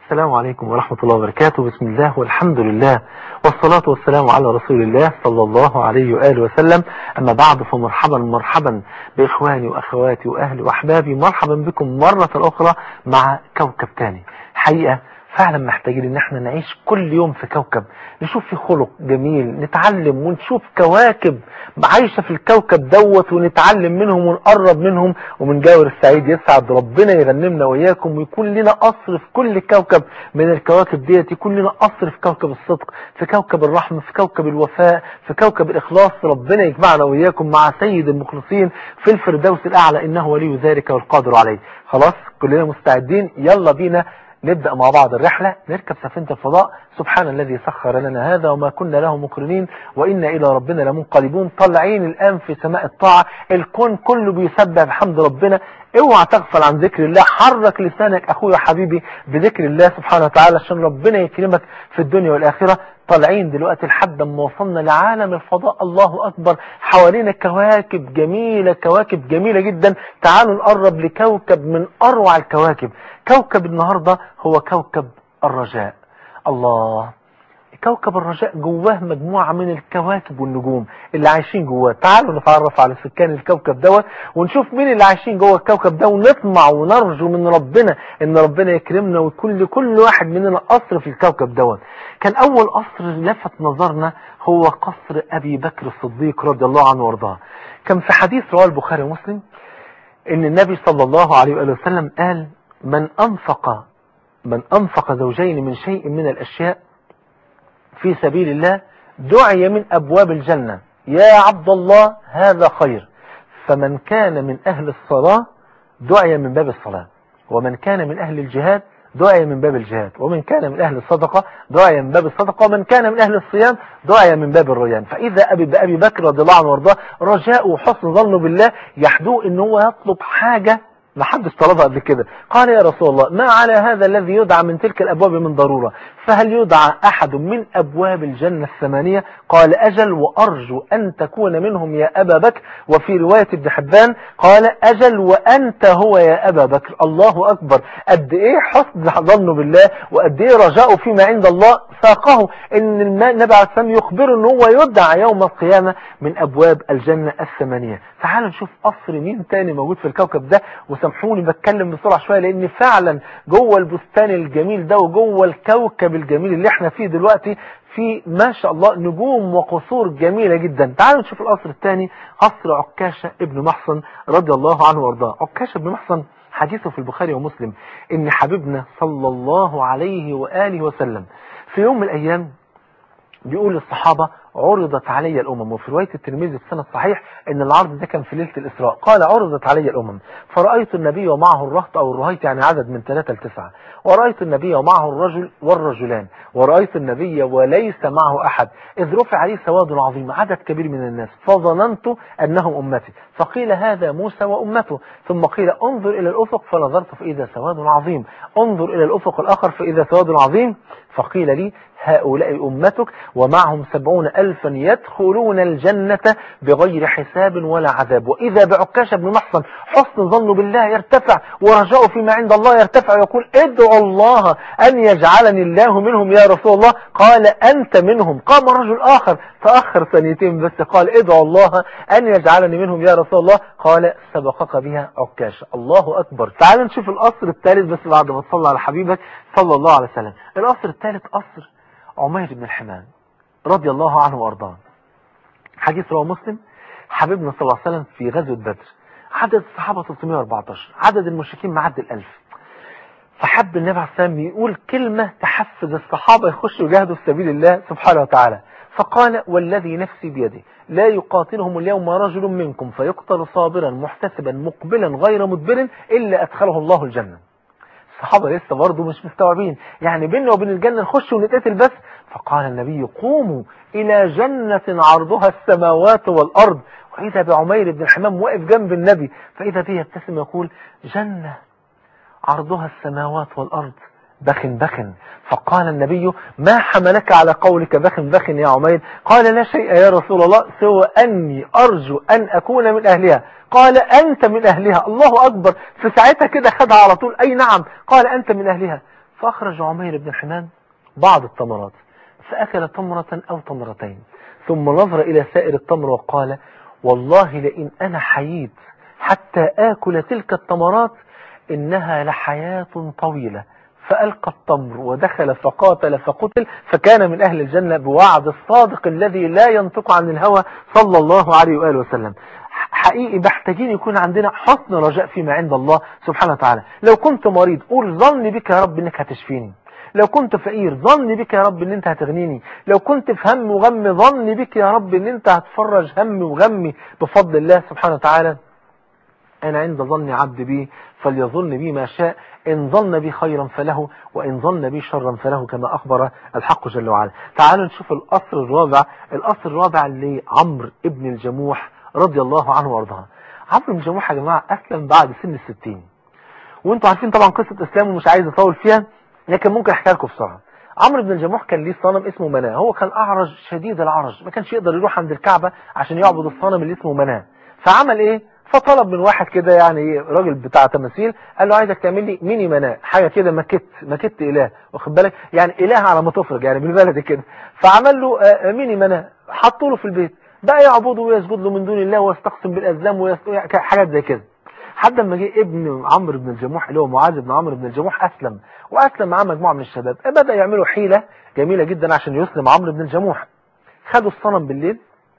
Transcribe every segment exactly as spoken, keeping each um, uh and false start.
السلام عليكم ورحمة الله وبركاته. بسم الله والحمد لله والصلاة والسلام على رسول الله صلى الله عليه وآله وسلم. أما بعد، فمرحبا مرحبا بإخواني وأخواتي وأهلي وأحبابي، مرحبا بكم مرة أخرى مع كوكب تاني. حقيقة فعلا محتاجين ان احنا نعيش كل يوم في كوكب، نشوف فيه خلق جميل، نتعلم ونشوف كواكب عايشة في الكوكب دوت ونتعلم منهم ونقرب منهم. ومن جاور السعيد يسعد ربنا يغنمنا وإياكم ويكون لنا قصر في كل كوكب من الكواكب ديت، يكون لنا قصر في كوكب الصدق، في كوكب الرحمة، في كوكب الوفاء، في كوكب الإخلاص. ربنا يجمعنا وإياكم مع سيد المخلصين في الفردوس الأعلى، إنه ولي ذلك والقادر عليه. خلاص كلنا مستعدين، يلا بينا نبدأ مع بعض الرحلة، نركب سفينة الفضاء. سبحان الذي سخر لنا هذا وما كنا له مقرنين وإنا إلى ربنا لمنقلبون. طالعين الآن في سماء الطاعة، الكون كله بيسبح بحمد ربنا. اوعى تغفل عن ذكر الله، حرك لسانك أخويا حبيبي بذكر الله سبحانه وتعالى عشان ربنا يكرمك في الدنيا والآخرة. طالعين دلوقتي لحد ما وصلنا لعالم الفضاء. الله أكبر، حوالينا كواكب جميلة، كواكب جميلة جدا. تعالوا نقرب لكوكب من أروع الكواكب. كوكب النهاردة هو كوكب الرجاء. الله، كوكب الرجاء جواه مجموعة من الكواكب والنجوم اللي عايشين جواه. تعالوا نتعرف على سكان الكوكب دوت ونشوف مين اللي عايشين جوه الكوكب ده، ونطمع ونرجو من ربنا ان ربنا يكرمنا ويكون لكل واحد مننا قصر في الكوكب دوت. كان اول قصر لفت نظرنا هو قصر ابي بكر الصديق رضي الله عنه وارضاه. كان في حديث رواه البخاري ومسلم ان النبي صلى الله عليه وآله وسلم قال: من انفق من انفق زوجين من شيء من الاشياء في سبيل الله دعي من أبواب الجنة. يا عبد الله هذا خير. فمن كان من أهل الصلاة دعي من باب الصلاة، ومن كان من أهل الجهاد دعي من باب الجهاد، ومن كان من أهل الصدقة دعي من باب الصدقة، ومن كان من أهل الصيام دعي من باب الريان. فإذا أبي بأبي بكر رضي الله عنه وارضاه رجاء وحسن ظنه بالله يحدوه إن هو يطلب حاجة ما حدش طلبها قبل كده. قال: يا رسول الله، ما على هذا الذي يدعى من تلك الأبواب من ضرورة، فهل يدعى أحد من أبواب الجنة الثمانية؟ قال: أجل، وأرجو أن تكون منهم يا أبا بكر. وفي رواية ابن حبان قال: أجل وأنت هو يا أبا بكر. الله أكبر، قد إيه حسن ظنه بالله وقد إيه رجاؤه فيما عند الله ساقه ان النبي عليه الصلاة والسلام يخبره ان هو يدعى يوم القيامة من أبواب الجنة الثمانية. تعالوا نشوف قصر مين تاني موجود في الكوكب ده. وسامحوني بتكلم بسرعة شوية لأن فعلا جوه البستان الجميل ده وجوه الكوكب الجميل اللي احنا فيه دلوقتي في ما شاء الله نجوم وقصور جميلة جدا. تعالوا نشوف القصر الثاني، قصر عكاشة ابن محصن رضي الله عنه وارضاه. عكاشة ابن محصن حديثه في البخاري ومسلم ان حبيبنا صلى الله عليه وآله وسلم في يوم من الأيام بيقول للصحابة: عرضت علي الأمم. وفي رواية الترمذي السنة الصحيح ان العرض ده كان في ليلة الإسراء. قال: عرضت علي الأمم فرأيت النبي ومعه الرهط أو الرهيط، يعني عدد من ثلاثة لتسعة، ورأيت النبي ومعه الرجل والرجلان، ورأيت النبي وليس معه أحد، إذ رفع عليه سواد عظيم، عدد كبير من الناس، فظننت أنهم أمتي. فقيل: هذا موسى وأمته. ثم قيل: انظر إلى الأفق، فنظرت فإذا سواد عظيم. انظر إلى الأفق الآخر فإذا سواد عظيم. فقيل لي: هؤلاء أمتك ومعهم سبعون ألفا يدخلون الجنة بغير حساب ولا عذاب. وإذا بعكاشة بن محصن حسن ظنه بالله يرتفع ورجاؤه فيما عند الله يرتفع ويقول: ادعو الله أن يجعلني الله منهم يا رسول الله. قال: أنت منهم. قام رجل آخر تأخر ثانيتين بس قال: ادعو الله أن يجعلني منهم يا رسول الله. قال: سبقك بها عكاشة. الله أكبر. تعال نشوف القصر الثالث بس بعد ما تصلى على حبيبك صلى الله عليه وسلم. القصر الثالث قصر عمير بن الحمام رضي الله عنه وارضاه. حديث رواه مسلم. حبيبنا صلى الله عليه وسلم في غزوة بدر عدد الصحابة ثلاثمائة وأربعة عشر، عدد المشركين معدي الألف. فحب النبي عليه الصلاة والسلام يقول كلمة تحفز الصحابة يخشوا يجاهدوا في سبيل الله سبحانه وتعالى. فقال: والذي نفسي بيده لا يقاتلهم اليوم رجل منكم فيقتل صابرا محتسبا مقبلا غير مدبر إلا أدخله الله الجنة. الصحابة لسه برضه مش مستوعبين، يعني بيننا وبين الجنة نخش ونتقتل بس. فقال النبي: قوموا إلى جنة عرضها السماوات والأرض. وإذا بعمير بن الحمام واقف جنب النبي، فإذا به يبتسم يقول: جنة عرضها السماوات والأرض بخن بخن. فقال النبي: ما حملك على قولك بخن بخن يا عمير؟ قال: لا شيء يا رسول الله سوى أني أرجو أن أكون من أهلها. قال: أنت من أهلها. الله أكبر. في ساعتها كده خدها على طول. أي نعم. قال: أنت من أهلها. فأخرج عمير بن حمام بعض التمرات فأكل تمرة أو تمرتين، ثم نظر إلى سائر التمر وقال والله لئن أنا حييت حتى آكل تلك التمرات إنها لحياة طويلة. فألقى التمر ودخل فقاتل فقتل، فكان من أهل الجنة بوعد الصادق الذي لا ينطق عن الهوى صلى الله عليه وآله وسلم. حقيقي محتاجين يكون عندنا حسن رجاء فيما عند الله سبحانه وتعالى. لو كنت مريض قول ظني بك يا رب انك هتشفيني، لو كنت فقير ظني بك يا رب ان انت هتغنيني، لو كنت في هم وغم ظني بك يا رب ان انت هتفرج همي وغمي بفضل الله سبحانه وتعالى. أنا عند ظن عبد بي فليظن بي ما شاء، إن ظن بي خيرا فله وإن ظن بي شرا فله، كما أخبر الحق جل وعلا. تعالوا نشوف الأصل الرابع. الأصل الرابع لعمرو ابن الجموح رضي الله عنه وارضاه. عمرو بن الجموح يا جماعة أسلم بعد سن الستين، وانتوا عارفين طبعا قصة إسلامه مش عايز أطول فيها، لكن ممكن أحكي لكم بسرعة. عمرو بن الجموح كان ليه صنم اسمه مناه، هو كان أعرج شديد العرج، ما كانش يقدر يروح عند الكعبة عشان يعبد الصنم اللي اسمه مناه. فعمل إيه؟ فطلب من واحد كده يعني راجل بتاع تماثيل، قال له عايزك تعمل لي ميني مناه، حاجه كده ماكيت ماكيت اله، واخد بالك يعني اله على ما تفرج يعني بالبلدي كده. فعمل له ميني مناه، حطوا له في البيت، بقى يعبده ويسجد له من دون الله ويستقسم بالازلام وحاجات زي كده. حد ما جه ابن عمرو بن الجموح اللي هو معاذ بن عمرو بن الجموح اسلم، واسلم معاه مجموعه من الشباب، بدا يعملوا حيله جميله جدا عشان يسلم عمرو بن الجموح. خدوا الصنم بالليل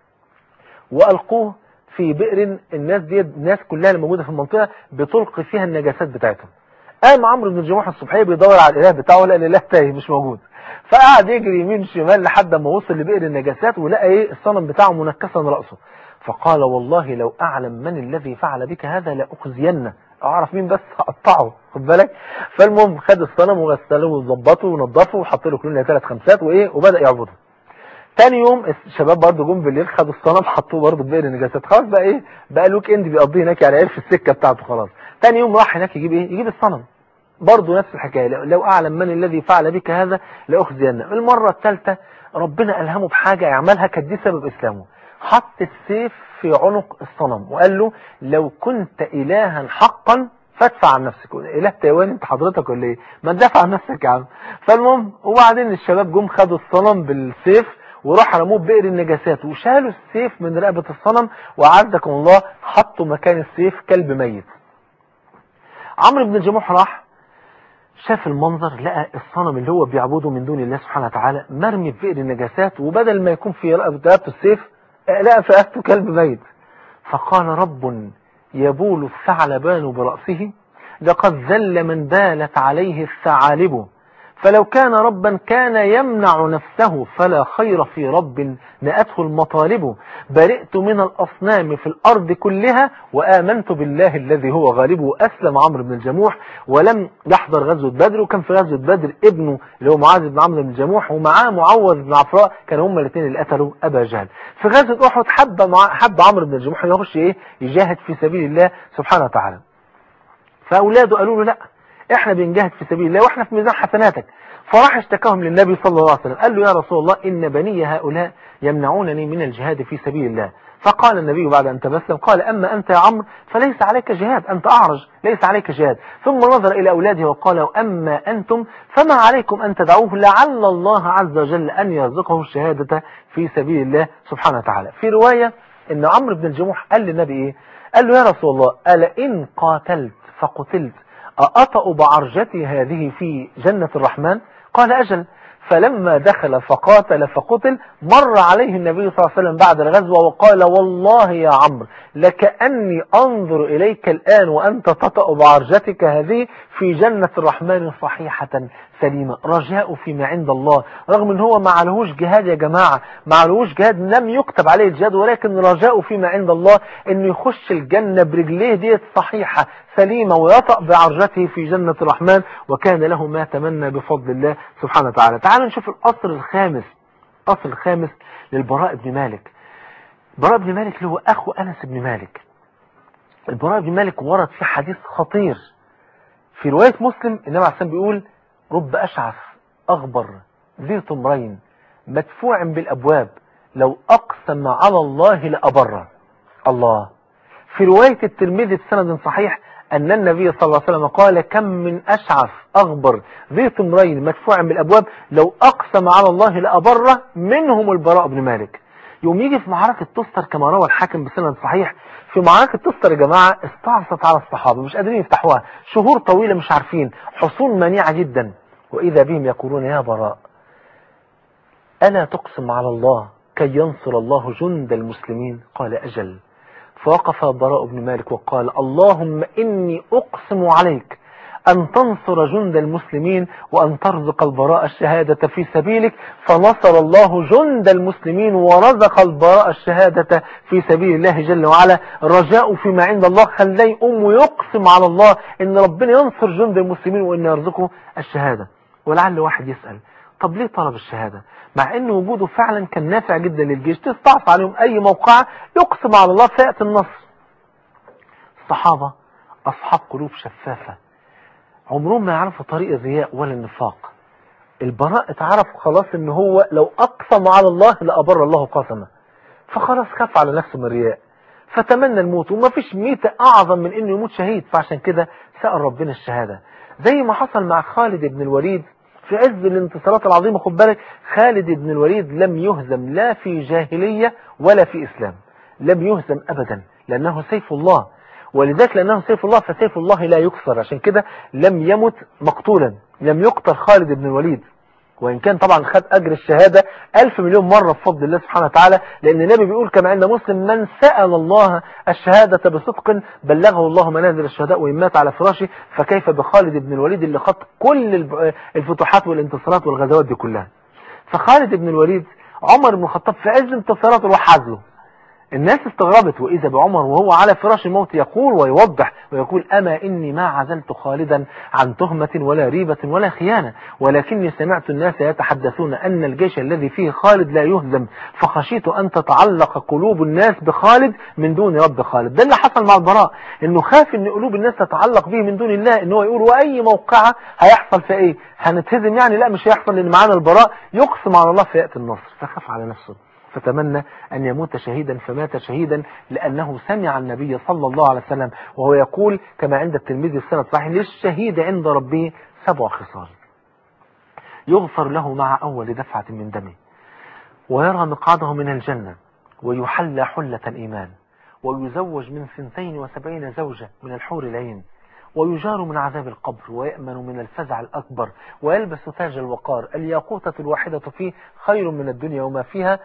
والقوه في بئر، الناس دي الناس كلها اللي موجوده في المنطقه بتلقي فيها النجاسات بتاعتهم. قام عمرو بن الجموح الصبحيه بيدور على الاله بتاعه، لقى الاله تايه مش موجود، فقعد يجري يمين شمال لحد ما وصل لبئر النجاسات ولقى ايه الصنم بتاعه منكسا راسه. فقال والله لو اعلم من الذي فعل بك هذا لاخزينه، اعرف مين بس هقطعه، خد بالك. فالمهم خد الصنم وغسله وظبطه ونظفه وحط له كلنا ثلاث خمسات وايه وبدا يعبده. تاني يوم الشباب برضه جم بالليل خدوا الصنم حطوه برضه في بئر النجاسات، خلاص بقى ايه بقى الويك اند بيقضيه هناك يعني عرف السكه بتاعته خلاص. تاني يوم راح هناك يجيب ايه يجيب الصنم، برضه نفس الحكايه، لو اعلم من الذي فعل بك هذا لاخزينه. المره الثالثه ربنا الهمه بحاجه يعملها كانت دي سبب اسلامه، حط السيف في عنق الصنم وقال له لو كنت الها حقا فادفع عن نفسك. اله تايوان انت حضرتك ولا ايه؟ ما تدافع عن نفسك يا عم. فالمهم وبعدين الشباب جم خدوا الصنم بالسيف وراح رموه بئر النجاسات وشالوا السيف من رقبة الصنم، وعزكم الله حطوا مكان السيف كلب ميت. عمرو بن الجموح راح شاف المنظر، لقى الصنم اللي هو بيعبده من دون الله سبحانه وتعالى مرمي في بئر النجاسات، وبدل ما يكون في رقبته السيف لقى في رقبته كلب ميت. فقال رب يبول الثعلبان برأسه لقد ذل من بالت عليه الثعالب، فلو كان ربا كان يمنع نفسه فلا خير في رب نأته المطالب. برئت من الأصنام في الأرض كلها وآمنت بالله الذي هو غالب. أسلم عمرو بن الجموح ولم يحضر غزوة بدر، وكان في غزوة بدر ابنه اللي هو معاذ بن عمرو بن الجموح ومعاه معوذ بن عفراء، كانوا هما الاثنين اللي قتلوا أبا جهل. في غزوة أحد حب مع حب عمرو بن الجموح يخش إيه يجاهد في سبيل الله سبحانه وتعالى. فأولاده قالوا له لا احنا بنجاهد في سبيل الله واحنا في ميزان حسناتك. فراح اشتكاهم للنبي صلى الله عليه وسلم، قال له يا رسول الله إن بني هؤلاء يمنعونني من الجهاد في سبيل الله. فقال النبي بعد أن تبسم قال أما أنت يا عمرو فليس عليك جهاد، أنت أعرج ليس عليك جهاد. ثم نظر إلى أولاده وقال أما أنتم فما عليكم أن تدعوه لعل الله عز وجل أن يرزقه الشهادة في سبيل الله سبحانه وتعالى. في رواية إن عمرو بن الجموح قال للنبي إيه؟ قال له يا رسول الله ألا إن قاتلت فقتلت أأطأ بعرجتي هذه في جنة الرحمن؟ قال أجل. فلما دخل فقاتل فقتل مر عليه النبي صلى الله عليه وسلم بعد الغزوة وقال والله يا عمرو لكأني أنظر إليك الآن وأنت تطأ بعرجتك هذه في جنة الرحمن صحيحة سليمة. رجاء فيما عند الله، رغم ان هو ما عليهوش جهاد يا جماعة، ما عليهوش جهاد، لم يكتب عليه الجهاد، ولكن رجاء فيما عند الله انه يخش الجنة برجليه ديت صحيحة سليمة ويطأ بعرجته في جنة الرحمن، وكان له ما تمنى بفضل الله سبحانه وتعالى. تعالوا نشوف الأصل الخامس، الأصل الخامس للبراء بن مالك. براء بن مالك اللي هو أخو أنس بن مالك. البراء بن مالك ورد في حديث خطير في رواية مسلم، النبي عليه الصلاة بيقول رب أشعث أغبر ذي طمرين مدفوع بالأبواب لو أقسم على الله لأبره. الله. في رواية الترمذي بسند صحيح أن النبي صلى الله عليه وسلم قال كم من أشعث أغبر ذي طمرين مدفوع بالأبواب لو أقسم على الله لأبره منهم البراء بن مالك. يوم يجي في معركة تستر كما روى الحاكم بسند صحيح، في معركة تستر يا جماعة استعصت على الصحابة مش قادرين يفتحوها، شهور طويلة مش عارفين، حصون منيعة جدا، وإذا بهم يقولون يا براء ألا تقسم على الله كي ينصر الله جند المسلمين؟ قال أجل. فوقف براء بن مالك وقال اللهم إني أقسم عليك أن تنصر جند المسلمين وأن ترزق البراء الشهادة في سبيلك. فنصر الله جند المسلمين ورزق البراء الشهادة في سبيل الله جل وعلا. رجاء فيما عند الله خليه أم يقسم على الله إن ربنا ينصر جند المسلمين وإن يرزقه الشهادة. ولعل واحد يسأل طب ليه طلب الشهادة مع ان وجوده فعلا كان نافع جدا للجيش؟ تستعصى عليهم اي موقعة يقسم على الله فيأتي النصر. الصحابة اصحاب قلوب شفافة عمرهم ما يعرفوا طريق الرياء ولا النفاق. البراء اتعرف خلاص ان هو لو اقسم على الله لأبر الله قسمه، فخلاص خاف على نفسه من الرياء فتمنى الموت، وما فيش ميتة اعظم من انه يموت شهيد، فعشان كده سأل ربنا الشهادة زي ما حصل مع خالد بن الوليد في عز الانتصارات العظيمة. خد بالك خالد بن الوليد لم يهزم لا في جاهلية ولا في إسلام، لم يهزم أبدا لأنه سيف الله، ولذلك لأنه سيف الله فسيف الله لا يكسر، عشان كده لم يمت مقتولا، لم يقتل خالد بن الوليد، وإن كان طبعا خد أجر الشهادة ألف مليون مرة بفضل الله سبحانه وتعالى، لأن النبي بيقول كما عند مسلم من سأل الله الشهادة بصدق بلغه الله منازل الشهداء وإن مات على فراشه، فكيف بخالد بن الوليد اللي خط كل الفتوحات والانتصارات والغزوات دي كلها. فخالد بن الوليد عمر بن الخطاب في عز انتصاراته وحاز له، الناس استغربت، وإذا بعمر وهو على فراش الموت يقول ويوضح ويقول أما إني ما عزلت خالدا عن تهمة ولا ريبة ولا خيانة، ولكني سمعت الناس يتحدثون أن الجيش الذي فيه خالد لا يهزم، فخشيت أن تتعلق قلوب الناس بخالد من دون رب خالد. ده اللي حصل مع البراء، إنه خاف إن قلوب الناس تتعلق به من دون الله، إنه يقول وأي موقعة هيحصل في إيه هنتهزم يعني، لا مش هيحصل لأن معانا البراء يقسم على الله فيأتي النصر، فخاف على نفسه فتمنى أن يموت شهيدا فمات شهيدا، لأنه سمع النبي صلى الله عليه وسلم وهو يقول كما عند الترمذي السند صحيح للشهيد عند ربه سبع خصال: يغفر له مع أول دفعة من دمه، ويرى مقعده من الجنة، ويحلى حلة الإيمان، ويزوج من ثنتين وسبعين زوجة من الحور العين، ويجار من عذاب القبر، ويأمن من الفزع الأكبر، ويلبس تاج الوقار، الياقوتة الواحدة فيه خير من الدنيا وما فيها،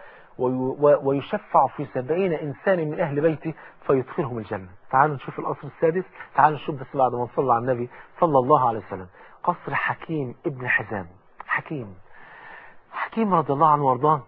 ويشفع في سبعين إنسان من أهل بيته فيدخلهم الجنة. تعالوا نشوف القصر السادس، تعالوا نشوف بس بعد ما نصلى على النبي صلى الله عليه وسلم. قصر حكيم ابن حزام. حكيم حكيم رضي الله عنه وارضاه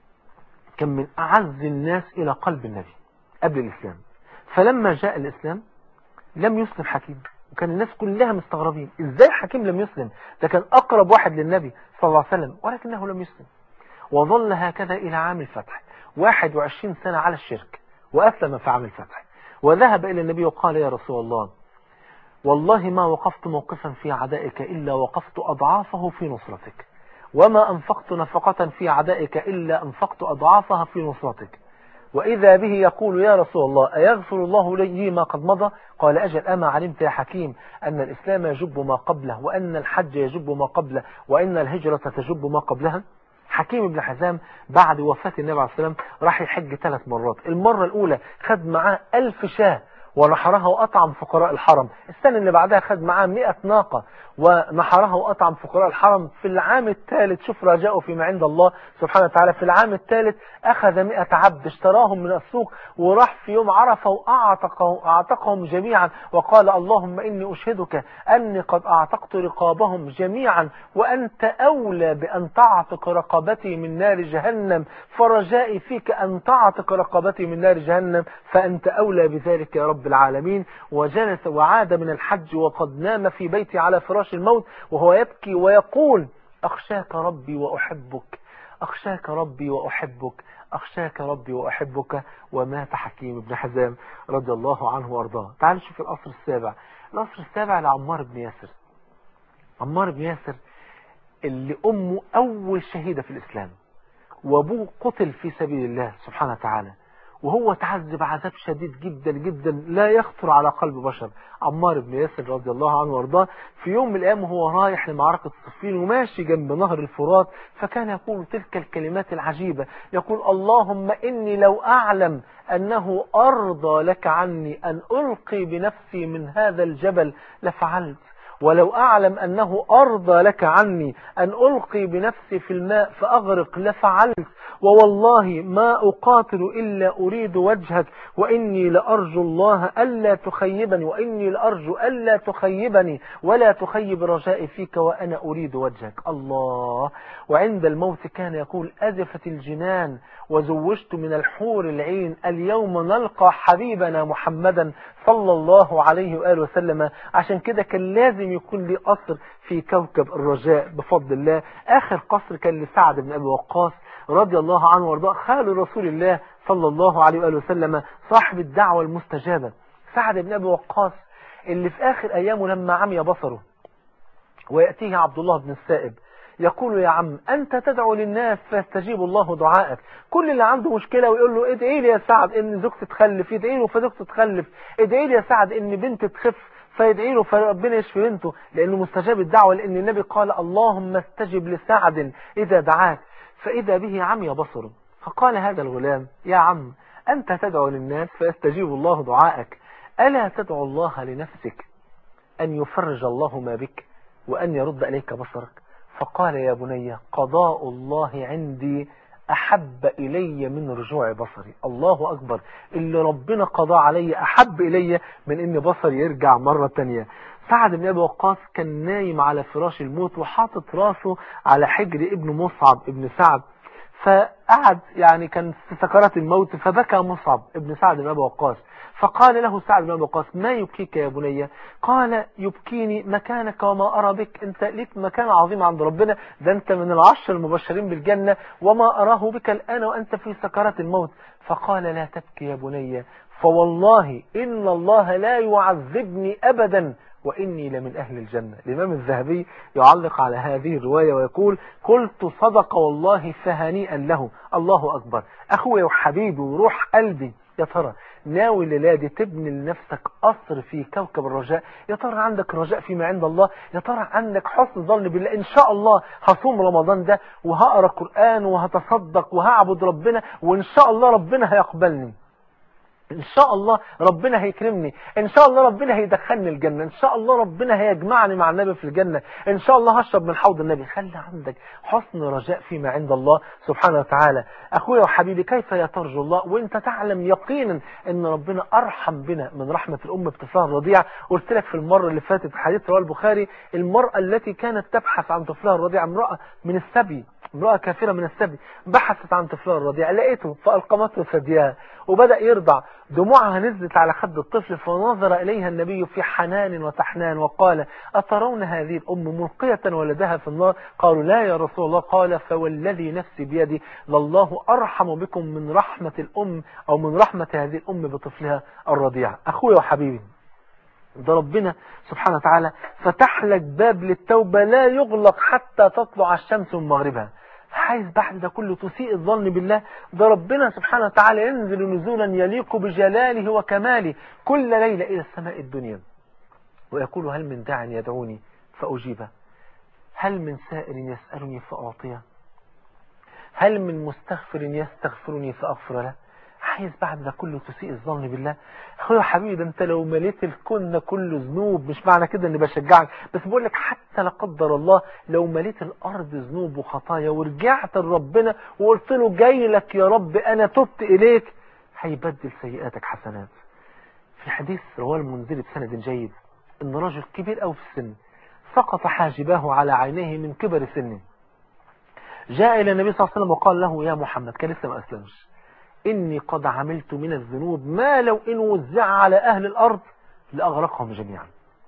كان من أعز الناس إلى قلب النبي قبل الإسلام، فلما جاء الإسلام لم يسلم حكيم، وكان الناس كلها مستغربين ازاي حكيم لم يسلم، ده كان أقرب واحد للنبي صلى الله عليه وسلم، ولكنه لم يسلم. وظل هكذا إلى عام الفتح واحد وعشرين سنة على الشرك، وأسلم في عام الفتح، وذهب إلى النبي وقال يا رسول الله والله ما وقفت موقفا في عدائك إلا وقفت أضعافه في نصرتك، وما أنفقت نفقة في عدائك إلا أنفقت أضعافها في نصرتك. وإذا به يقول يا رسول الله أيغفر الله لي ما قد مضى؟ قال أجل أما علمت يا حكيم أن الإسلام يجب ما قبله، وأن الحج يجب ما قبله، وأن الهجرة تجب ما قبلها؟ حكيم بن حزام بعد وفاة النبي عليه السلام راح يحج ثلاث مرات. المرة الأولى خد معاه ألف شاه ونحرها وأطعم فقراء الحرم، السنة اللي بعدها خد معاه مئة ناقة ونحرها وأطعم فقراء الحرم. في العام الثالث شوف رجاءه فيما عند الله سبحانه وتعالى، في العام الثالث أخذ مئة عبد اشتراهم من السوق وراح في يوم عرفة وأعتقهم أعتقهم جميعا، وقال اللهم إني أشهدك أني قد أعتقت رقابهم جميعا، وأنت أولى بأن تعتق رقبتي من نار جهنم، فرجائي فيك أن تعتق رقبتي من نار جهنم، فأنت أولى بذلك يا رب العالمين. وجلس وعاد من الحج وقد نام في بيتي على فراش الموت وهو يبكي ويقول أخشاك ربي وأحبك، أخشاك ربي وأحبك، أخشاك ربي وأحبك. ومات حكيم بن حزام رضي الله عنه وارضاه. تعالوا نشوف القصر السابع. القصر السابع لعمار بن ياسر. عمار بن ياسر اللي أمه أول شهيدة في الإسلام، وأبوه قتل في سبيل الله سبحانه وتعالى، وهو تعذب عذاب شديد جدا جدا لا يخطر على قلب بشر. عمار بن ياسر رضي الله عنه وارضاه في يوم من الايام وهو رايح لمعركة صفين وماشي جنب نهر الفرات، فكان يقول تلك الكلمات العجيبة، يقول اللهم إني لو أعلم أنه أرضى لك عني أن ألقي بنفسي من هذا الجبل لفعلت، ولو أعلم أنه أرضى لك عني أن ألقي بنفسي في الماء فأغرق لفعلت، ووالله ما أقاتل إلا أريد وجهك، وإني لأرجو الله ألا تخيبني وإني لأرجو ألا تخيبني ولا تخيب رجائي فيك وأنا أريد وجهك. الله. وعند الموت كان يقول أزفت الجنان وزوجت من الحور العين، اليوم نلقى حبيبنا محمدا صلى الله عليه وآله وسلم. عشان كده كان لازم يكون لي قصر في كوكب الرجاء بفضل الله. آخر قصر كان لسعد بن أبي وقاص رضي الله عنه وارضاه، خال رسول الله صلى الله عليه وآله وسلم، صاحب الدعوة المستجابة. سعد بن أبي وقاص اللي في آخر أيامه لما عمي بصره ويأتيه عبد الله بن السائب يقول يا عم أنت تدعو للناس فيستجيب الله دعائك. كل اللي عنده مشكلة ويقول له ادعي لي يا سعد ان زوجتي تخلف، يدعي له فزوجته تخلف، ادعي لي يا سعد ان بنت تخف فيدعي له فربنا يشفي بنته، لأنه مستجاب الدعوة، لأن النبي قال اللهم استجب لسعد إذا دعاك. فإذا به عمي بصره، فقال هذا الغلام يا عم أنت تدعو للناس فيستجيب الله دعائك، ألا تدعو الله لنفسك أن يفرج الله ما بك وأن يرد إليك بصرك؟ فقال يا بني قضاء الله عندي أحب إلي من رجوع بصري. الله أكبر، اللي ربنا قضى علي أحب إلي من إن بصري يرجع مرة تانية. سعد بن أبي وقاص كان نايم على فراش الموت وحاطط راسه على حجر ابن مصعب ابن سعد، فقعد يعني كان في سكرات الموت، فبكى مصعب ابن سعد بن أبي وقاص، فقال له سعد بن أبي وقاص ما يبكيك يا بني؟ قال يبكيني مكانك وما أرى بك، أنت ليك مكان عظيم عند ربنا، ده أنت من العشر المبشرين بالجنة، وما أراه بك الآن وأنت في سكرات الموت. فقال لا تبكي يا بني، فوالله إن الله لا يعذبني أبدا وإني لمن أهل الجنة. الإمام الذهبي يعلق على هذه الرواية ويقول قلت صدق والله فهنيئا له. الله أكبر. أخوي وحبيبي وروح قلبي، يا ترى ناوي الليلة دي تبني لنفسك قصر في كوكب الرجاء؟ يا ترى عندك رجاء فيما عند الله؟ يا ترى عندك حسن ظن بالله إن شاء الله هصوم رمضان ده وهقرأ قرآن وهتصدق وهعبد ربنا وإن شاء الله ربنا هيقبلني، إن شاء الله ربنا هيكرمني، إن شاء الله ربنا هيدخلني الجنة، إن شاء الله ربنا هيجمعني مع النبي في الجنة، إن شاء الله هشرب من حوض النبي. خلي عندك حسن رجاء فيما عند الله سبحانه وتعالى. أخويا وحبيبي كيف لا ترجو الله وإنت تعلم يقينا أن ربنا أرحم بنا من رحمة الأم بطفلها الرضيع؟ قلت لك في المرة اللي فاتت حديث رواه البخاري، المرأة التي كانت تبحث عن طفلها الرضيع، امرأة من السبي، امرأة كافرة من السبي، بحثت عن طفلها الرضيع لقيته فألقمته ثديها وبدأ يرضع، دموعها نزلت على خد الطفل، فنظر إليها النبي في حنان وتحنان وقال أترون هذه الأم ملقية ولدها في النار؟ قالوا لا يا رسول الله. قال فوالذي نفسي بيدي لله أرحم بكم من رحمة الأم أو من رحمة هذه الأم بطفلها الرضيع. أخوي وحبيبي، ده ربنا سبحانه وتعالى فتح لك باب للتوبة لا يغلق حتى تطلع الشمس من مغربها. عايز بعد ده كله تسيء الظن بالله؟ ده ربنا سبحانه وتعالى ينزل نزولا يليق بجلاله وكماله كل ليلة إلى السماء الدنيا ويقول هل من داع يدعوني فأجيبه، هل من سائر يسألني فأعطيه، هل من مستغفر يستغفرني فأغفر له. عايز بعد ده كله تسيء الظن بالله؟ اخويا حبيبي، ده انت لو مليت الكون ده كله ذنوب، مش معنى كده اني بشجعك، بس بقول لك حتى لا قدر الله لو مليت الارض ذنوب وخطايا ورجعت لربنا وقلت له جاي لك يا رب انا تبت اليك، هيبدل سيئاتك حسنات. في حديث رواه المنذري بسند جيد ان رجل كبير قوي في السن سقط حاجباه على عينيه من كبر سنه، جاء الى النبي صلى الله عليه وسلم وقال له يا محمد، كان لسه ما اسلمش، إني قد عملت من الذنوب ما لو إن وزع على أهل الأرض لأغرقهم جميعا.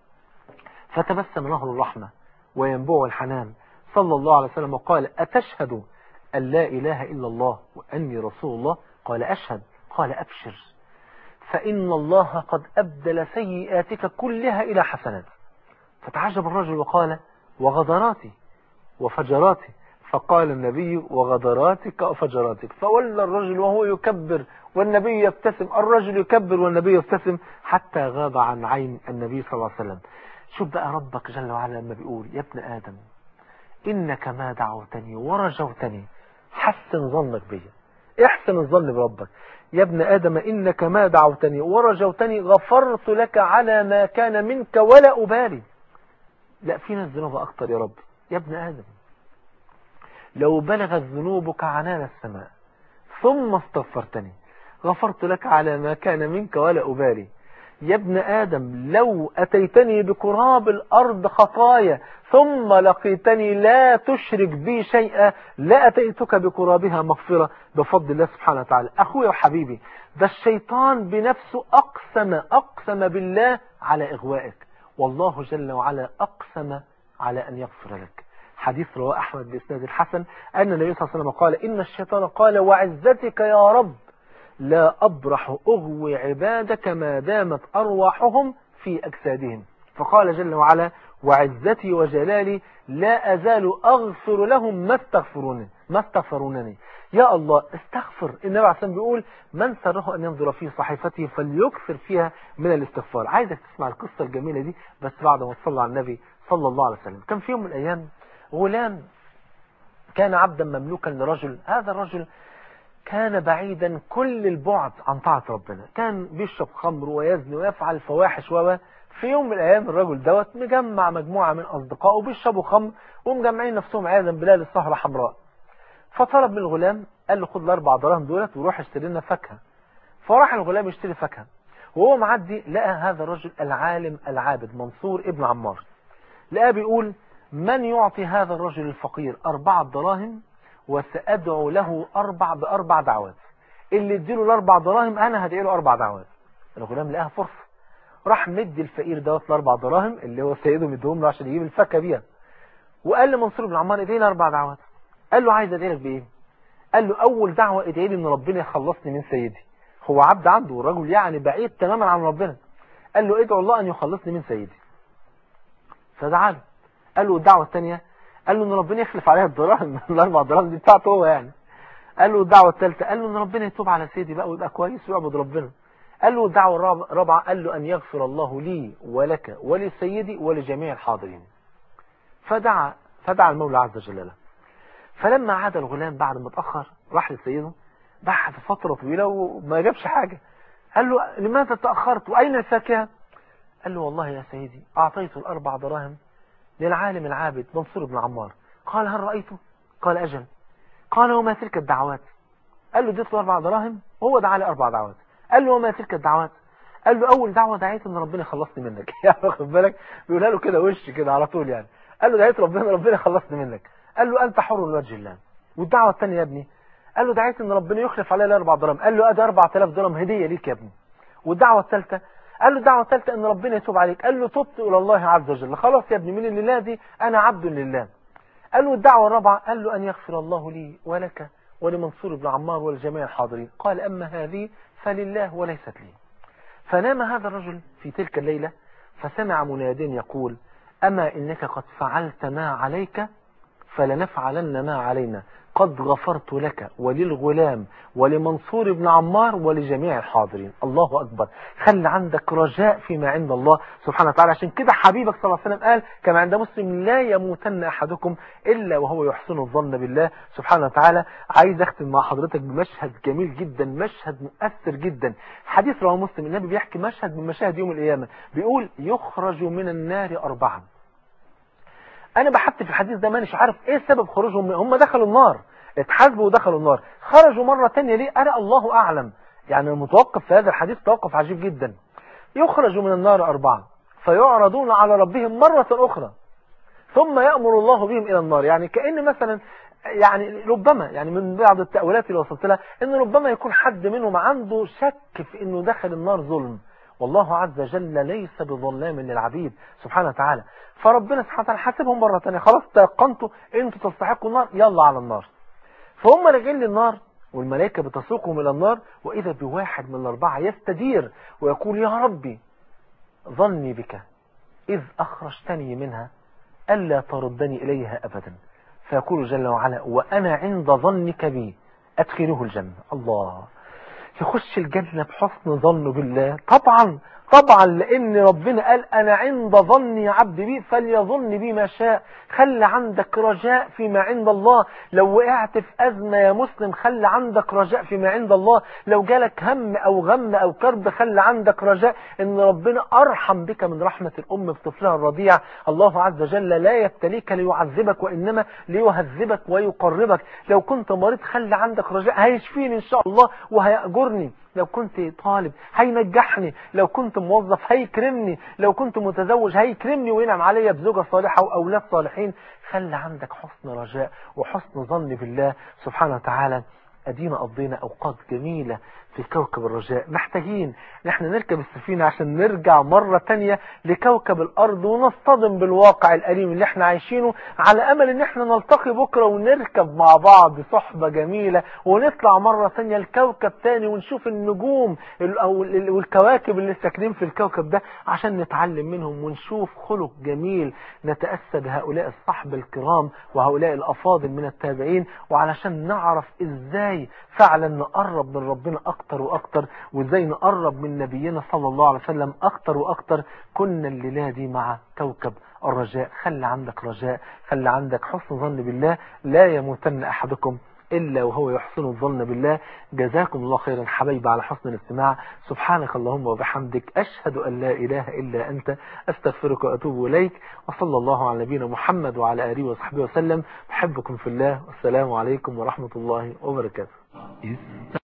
فتبسم له الرحمة وينبوع الحنان صلى الله عليه وسلم وقال أتشهد أن لا إله إلا الله وأني رسول الله؟ قال أشهد. قال أبشر فإن الله قد أبدل سيئاتك كلها إلى حسنات. فتعجب الرجل وقال وغدراتي وفجراتي فقال النبي وغدراتك وفجراتك، فولى الرجل وهو يكبر والنبي يبتسم، الرجل يكبر والنبي يبتسم، حتى غاب عن عين النبي صلى الله عليه وسلم. شوف بقى ربك جل وعلا لما بيقول يا ابن آدم إنك ما دعوتني ورجوتني حسن ظنك بي، احسن الظن بربك. يا ابن آدم إنك ما دعوتني ورجوتني غفرت لك على ما كان منك ولا أبالي. لا، في ناس ذنوبها أكتر يا رب. يا ابن آدم لو بلغت ذنوبك عنان السماء ثم استغفرتني غفرت لك على ما كان منك ولا أبالي. يا ابن آدم لو أتيتني بقراب الأرض خطايا ثم لقيتني لا تشرك بي شيئا لأتيتك بقرابها مغفرة بفضل الله سبحانه وتعالى. أخويا وحبيبي، ده الشيطان بنفسه أقسم أقسم بالله على إغوائك، والله جل وعلا أقسم على أن يغفر لك. حديث رواه أحمد بإسناد الحسن أن النبي صلى الله عليه وسلم قال إن الشيطان قال وعزتك يا رب لا أبرح أغوي عبادك ما دامت أرواحهم في أجسادهم. فقال جل وعلا وعزتي وجلالي لا أزال أغفر لهم ما استغفرونني ما استغفرونني. يا الله استغفر. النبي عليه الصلاة والسلام بيقول من سره أن ينظر في صحيفته فليكثر فيها من الاستغفار. عايزك تسمع القصة الجميلة دي بس بعد ما تصلى على النبي صلى الله عليه وسلم. كان في يوم من الأيام غلام كان عبدا مملوكا لرجل، هذا الرجل كان بعيدا كل البعد عن طاعة ربنا، كان بيشرب خمر ويزني ويفعل فواحش. و في يوم من الأيام الرجل دوت مجمع مجموعة من أصدقائه بيشربوا خمر ومجمعين نفسهم عياذا بالله للسهرة حمراء. فطلب من الغلام قال له خد الأربع دراهم دولت وروح اشتري لنا فاكهة. فراح الغلام يشتري فاكهة وهو معدي لقى هذا الرجل العالم العابد منصور ابن عمار، لقى بيقول من يعطي هذا الرجل الفقير أربعة دراهم وسأدعو له أربع بأربع دعوات، اللي اديله الأربع دراهم أنا هدعي له أربع دعوات. الغلام لقاها فرصة، راح مدي الفقير دوت الأربع دراهم اللي هو سيده مديهم له عشان يجيب الفاكهة بيها، وقال لمنصور بن عمار ادعي لي أربع دعوات. قال له عايز ادعي لك بإيه؟ قال له أول دعوة ادعي لي إن ربنا يخلصني من سيدي. هو عبد عنده والرجل يعني بعيد تماما عن ربنا. قال له ادعو الله أن يخلصني من سيدي. فدعا له. قال له الدعوة الثانية قال له ان ربنا يخلف عليها الدراهم الاربع دراهم دي بتاعته هو يعني. قال له الدعوه الثالثه قال له ان ربنا يتوب على سيدي بقى ويبقى كويس ويعبد ربنا. قال له الدعوه الرابعه قال له ان يغفر الله لي ولك ولسيدي ولجميع الحاضرين. فدعا فدعا المولى عز وجل له. فلما عاد الغلام بعد ما اتاخر راح لسيده بعد فتره طويله وما جابش حاجه. قال له لماذا تاخرت واين الفاكهه؟ قال له والله يا سيدي اعطيته الاربع دراهم للعالم العابد منصور بن عمار. قال هل رأيته؟ قال أجل. قال وما تلك الدعوات؟ قال له اديت له أربع دراهم وهو دعا لي أربع دعوات. قال له وما تلك الدعوات؟ قال له أول دعوة دعيت إن ربنا يخلصني منك. يعني واخد بالك بيقولها له كده وش كده على طول يعني. قال له دعيت ربنا ربنا يخلصني منك. قال له أنت حر لوجه الله. والدعوة الثانية يا ابني قال له دعيت إن ربنا يخلف علي الأربع دراهم. قال له أدي أربعة آلاف درهم هدية ليك يا ابني. والدعوة الثالثة قال له الدعوة الثالثة ان ربنا يتوب عليك. قال له تبت الى الله عز وجل. خلاص يا ابني من الليلة دي انا عبد لله. قال له الدعوة الرابعة قال له ان يغفر الله لي ولك ولمنصور بن عمار ولجميع الحاضرين. قال اما هذه فلله وليست لي. فنام هذا الرجل في تلك الليلة فسمع مناد يقول اما انك قد فعلت ما عليك فلنفعلن ما علينا قد غفرت لك وللغلام ولمنصور بن عمار ولجميع الحاضرين. الله أكبر. خلي عندك رجاء فيما عند الله سبحانه وتعالى. عشان كده حبيبك صلى الله عليه وسلم قال كما عند مسلم لا يموتن أحدكم إلا وهو يحسن الظن بالله سبحانه وتعالى. عايز أختم مع حضرتك بمشهد جميل جدا، مشهد مؤثر جدا. حديث رواه مسلم النبي بيحكي مشهد من مشاهد يوم القيامة بيقول يخرج من النار أربعة. انا بحثت في الحديث ده مانيش عارف ايه سبب خروجهم. هم دخلوا النار اتحاسبوا ودخلوا النار، خرجوا مرة تانية ليه انا الله اعلم. يعني المتوقف في هذا الحديث توقف عجيب جدا. يخرجوا من النار اربعة فيعرضون على ربهم مرة اخرى ثم يأمر الله بهم الى النار. يعني كأن مثلا يعني ربما يعني من بعض التأويلات اللي وصلت لها ان ربما يكون حد منهم عنده شك في انه دخل النار ظلم، والله عز وجل ليس بظلام للعبيد سبحانه وتعالى. فربنا سبحانه وتعالى حاسبهم مرة تانية، خلاص تيقنتوا انتوا تستحقوا النار يلا على النار. فهم راجعين للنار والملائكة بتسوقهم الى النار واذا بواحد من الاربعة يستدير ويقول يا ربي ظني بك اذ اخرجتني منها الا تردني اليها ابدا فيقول جل وعلا وأنا عند ظنك بي أدخله الجنة. الله، يخش الجنة بحسن ظنه بالله. طبعا طبعا لأن ربنا قال أنا عند ظني عبد بي فليظن بي ما شاء. خلي عندك رجاء فيما عند الله. لو وقعت في أزمة يا مسلم خلي عندك رجاء فيما عند الله. لو جالك هم أو غم أو كرب خلي عندك رجاء إن ربنا أرحم بك من رحمة الأم بطفلها الرضيع. الله عز وجل لا يبتليك ليعذبك وإنما ليهذبك ويقربك. لو كنت مريض خلي عندك رجاء هيشفيني إن شاء الله وهيأجرني. لو كنت طالب هينجحني. لو كنت موظف هيكرمني. لو كنت متزوج هيكرمني وينعم عليا بزوجة صالحة وأولاد صالحين. خلي عندك حسن رجاء وحسن ظن بالله سبحانه وتعالى. أدينا قضينا أوقات جميلة في كوكب الرجاء. محتاجين نحن نركب السفينة عشان نرجع مرة تانية لكوكب الأرض ونصطدم بالواقع الأليم اللي احنا عايشينه، على أمل ان احنا نلتقي بكرة ونركب مع بعض صحبة جميلة ونطلع مرة تانية لكوكب تاني ونشوف النجوم والكواكب اللي ساكنين في الكوكب ده عشان نتعلم منهم ونشوف خلق جميل نتأسى بهؤلاء الصحب الكرام وهؤلاء الأفاضل من التابعين، وعلشان نعرف ازاي فعلا نقرب من ربنا أكتر وأكتر وازاي نقرب من نبينا صلى الله عليه وسلم أكتر وأكتر. كنا الليلة دي مع كوكب الرجاء. خلي عندك رجاء، خلي عندك حسن ظن بالله. لا يموتن أحدكم إلا وهو يحسن الظن بالله. جزاكم الله خيرا حبايب على حسن الاستماع. سبحانك اللهم وبحمدك أشهد أن لا إله إلا أنت أستغفرك وأتوب إليك. وصلى الله على نبينا محمد وعلى آله وصحبه وسلم. بحبكم في الله والسلام عليكم ورحمة الله وبركاته.